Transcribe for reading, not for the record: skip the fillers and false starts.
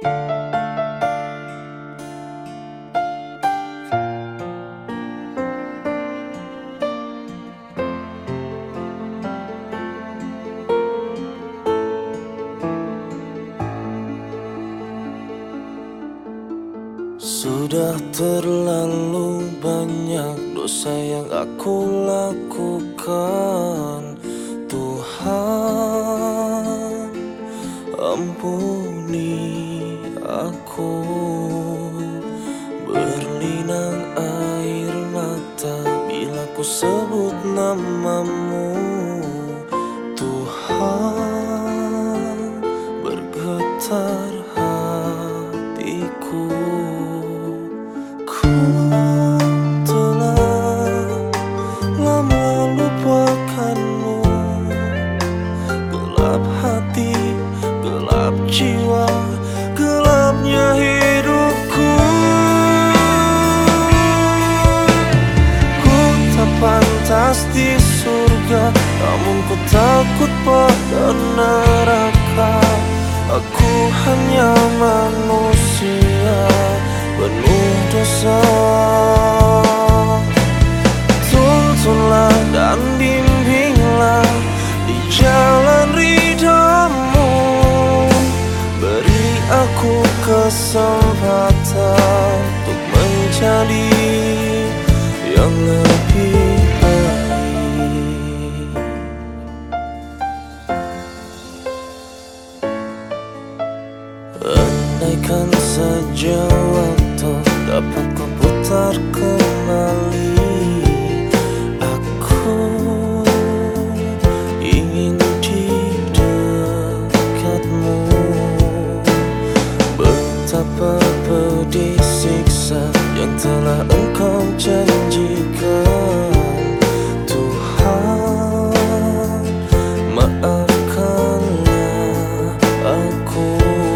Sudah terlalu banyak dosa yang aku lakukan. Tuhan, ampuni aku. Berlinang air mata bila ku sebut namamu. Tuhan, bergetar hatiku. Ku telah lama lupakanmu. Gelap hati, gelap jiwa, gelapnya hidupku. Ku tak pantas di surga, namun ku takut pada neraka. Aku hanya manusia penuh dosa. Tuntunlah dan bimbinglah di jalan ridhamu. Beri aku kesempatan untuk menjadi yang lebih baik. Andaikan saja waktu dapat ku putar kembali, aku ingin di dekatmu. Betapa pedih siksa yang telah Engkau janjikan. Tuhan, maafkanlah aku.